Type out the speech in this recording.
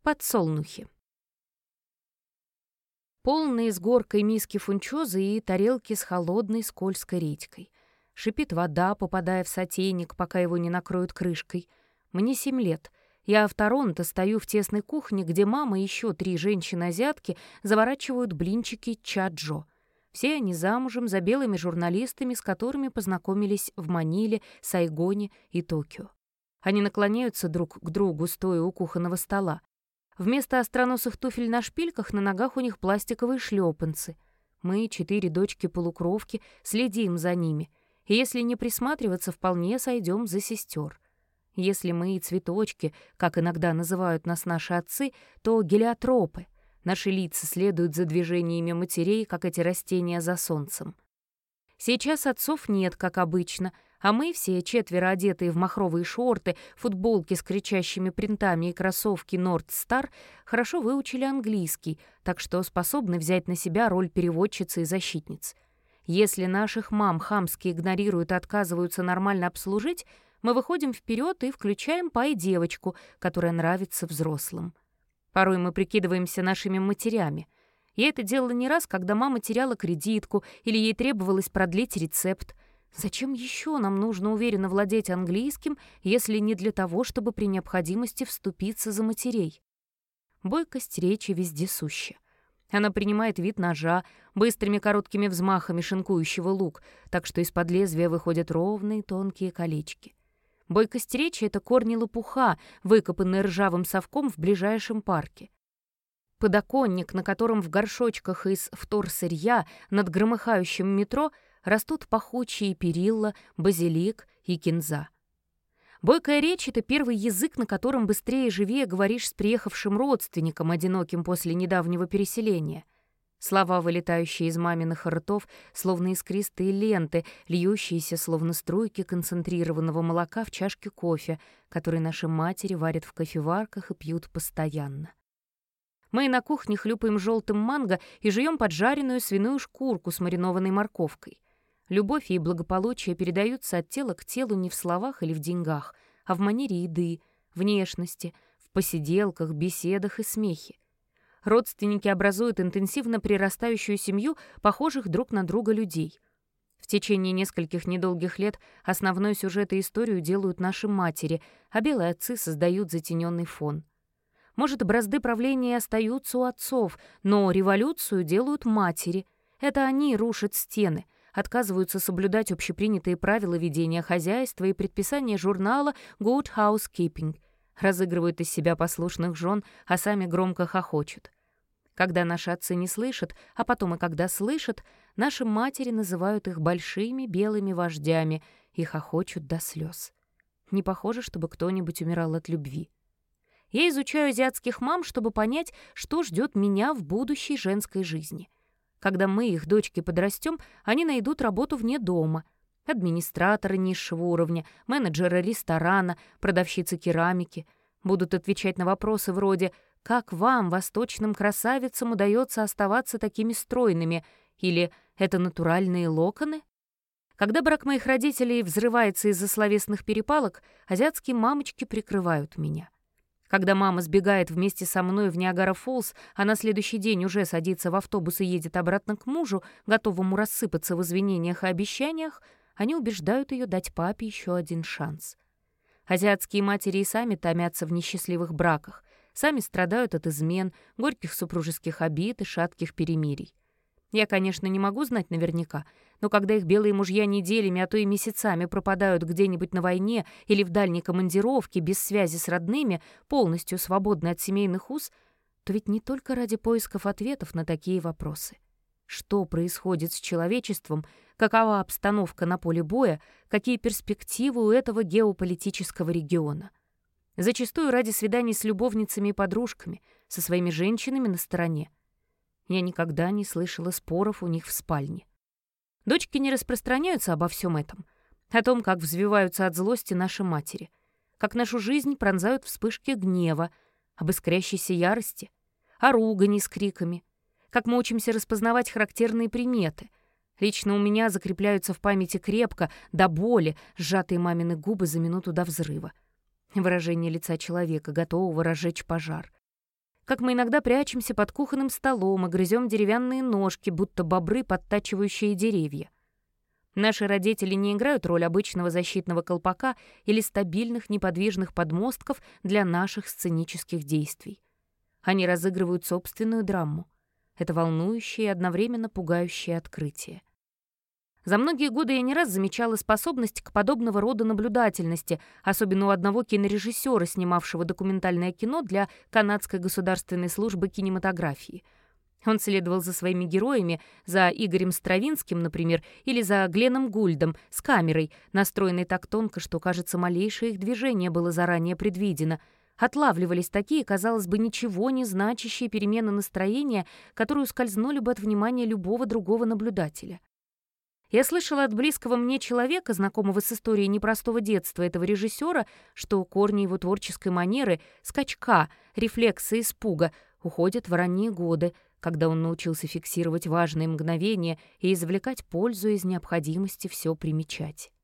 Подсолнухи. Полные с горкой миски фунчозы и тарелки с холодной скользкой редькой. Шипит вода, попадая в сотейник, пока его не накроют крышкой. Мне 7 лет. Я в Торонто стою в тесной кухне, где мама и еще 3 женщины-азиатки заворачивают блинчики чаджо. Все они замужем за белыми журналистами, с которыми познакомились в Маниле, Сайгоне и Токио. Они наклоняются друг к другу, стоя у кухонного стола. Вместо остроносых туфель на шпильках на ногах у них пластиковые шлепанцы. Мы, 4 дочки-полукровки, следим за ними, и если не присматриваться, вполне сойдем за сестер. Если мы и цветочки, как иногда называют нас наши отцы, то гелиотропы. Наши лица следуют за движениями матерей, как эти растения за солнцем. Сейчас отцов нет, как обычно, а мы все 4 одетые в махровые шорты, футболки с кричащими принтами и кроссовки North Star, хорошо выучили английский, так что способны взять на себя роль переводчицы и защитниц. Если наших мам хамски игнорируют и отказываются нормально обслужить, мы выходим вперед и включаем пай-девочку, которая нравится взрослым. Порой мы прикидываемся нашими матерями. Я это делала не раз, когда мама теряла кредитку или ей требовалось продлить рецепт. Зачем еще нам нужно уверенно владеть английским, если не для того, чтобы при необходимости вступиться за матерей? Бойкость речи вездесуща. Она принимает вид ножа, быстрыми короткими взмахами шинкующего лук, так что из-под лезвия выходят ровные тонкие колечки. Бойкость речи — это корни лопуха, выкопанные ржавым совком в ближайшем парке. Подоконник, на котором в горшочках из вторсырья над громыхающим метро растут пахучие перилла, базилик и кинза. Бойкая речь — это первый язык, на котором быстрее и живее говоришь с приехавшим родственником, одиноким после недавнего переселения. Слова, вылетающие из маминых ртов, словно искристые ленты, льющиеся, словно струйки концентрированного молока в чашке кофе, который наши матери варят в кофеварках и пьют постоянно. Мы на кухне хлюпаем желтым манго и жуем поджаренную свиную шкурку с маринованной морковкой. Любовь и благополучие передаются от тела к телу не в словах или в деньгах, а в манере еды, внешности, в посиделках, беседах и смехе. Родственники образуют интенсивно прирастающую семью похожих друг на друга людей. В течение нескольких недолгих лет основной сюжет и историю делают наши матери, а белые отцы создают затененный фон. Может, бразды правления остаются у отцов, но революцию делают матери. Это они рушат стены, отказываются соблюдать общепринятые правила ведения хозяйства и предписания журнала «Good Housekeeping», разыгрывают из себя послушных жен, а сами громко хохочут. Когда наши отцы не слышат, а потом и когда слышат, наши матери называют их большими белыми вождями и хохочут до слез. Не похоже, чтобы кто-нибудь умирал от любви. Я изучаю азиатских мам, чтобы понять, что ждет меня в будущей женской жизни. Когда мы, их дочки, подрастем, они найдут работу вне дома. Администраторы низшего уровня, менеджеры ресторана, продавщицы керамики. Будут отвечать на вопросы вроде «Как вам, восточным красавицам, удается оставаться такими стройными?» или «Это натуральные локоны?» Когда брак моих родителей взрывается из-за словесных перепалок, азиатские мамочки прикрывают меня. Когда мама сбегает вместе со мной в Ниагара-Фоллс, а на следующий день уже садится в автобус и едет обратно к мужу, готовому рассыпаться в извинениях и обещаниях, они убеждают ее дать папе еще один шанс. Азиатские матери и сами томятся в несчастливых браках, сами страдают от измен, горьких супружеских обид и шатких перемирий. Я, конечно, не могу знать наверняка, но когда их белые мужья неделями, а то и месяцами пропадают где-нибудь на войне или в дальней командировке без связи с родными, полностью свободны от семейных уз, то ведь не только ради поисков ответов на такие вопросы. Что происходит с человечеством, какова обстановка на поле боя, какие перспективы у этого геополитического региона. Зачастую ради свиданий с любовницами и подружками, со своими женщинами на стороне. Я никогда не слышала споров у них в спальне. Дочки не распространяются обо всем этом, о том, как взвиваются от злости наши матери, как нашу жизнь пронзают вспышки гнева, об искрящейся ярости, о ругани с криками, как мы учимся распознавать характерные приметы. Лично у меня закрепляются в памяти крепко, до боли, сжатые мамины губы за минуту до взрыва. Выражение лица человека, готового разжечь пожар. как мы иногда прячемся под кухонным столом и грызем деревянные ножки, будто бобры, подтачивающие деревья. Наши родители не играют роль обычного защитного колпака или стабильных неподвижных подмостков для наших сценических действий. Они разыгрывают собственную драму. Это волнующее и одновременно пугающее открытие. За многие годы я не раз замечала способность к подобного рода наблюдательности, особенно у одного кинорежиссера, снимавшего документальное кино для Канадской государственной службы кинематографии. Он следовал за своими героями, за Игорем Стравинским, например, или за Гленном Гульдом с камерой, настроенной так тонко, что, кажется, малейшее их движение было заранее предвидено. Отлавливались такие, казалось бы, ничего не значащие перемены настроения, которые ускользнули бы от внимания любого другого наблюдателя. Я слышала от близкого мне человека, знакомого с историей непростого детства этого режиссера, что корни его творческой манеры, скачка, рефлекса, испуга уходят в ранние годы, когда он научился фиксировать важные мгновения и извлекать пользу из необходимости все примечать.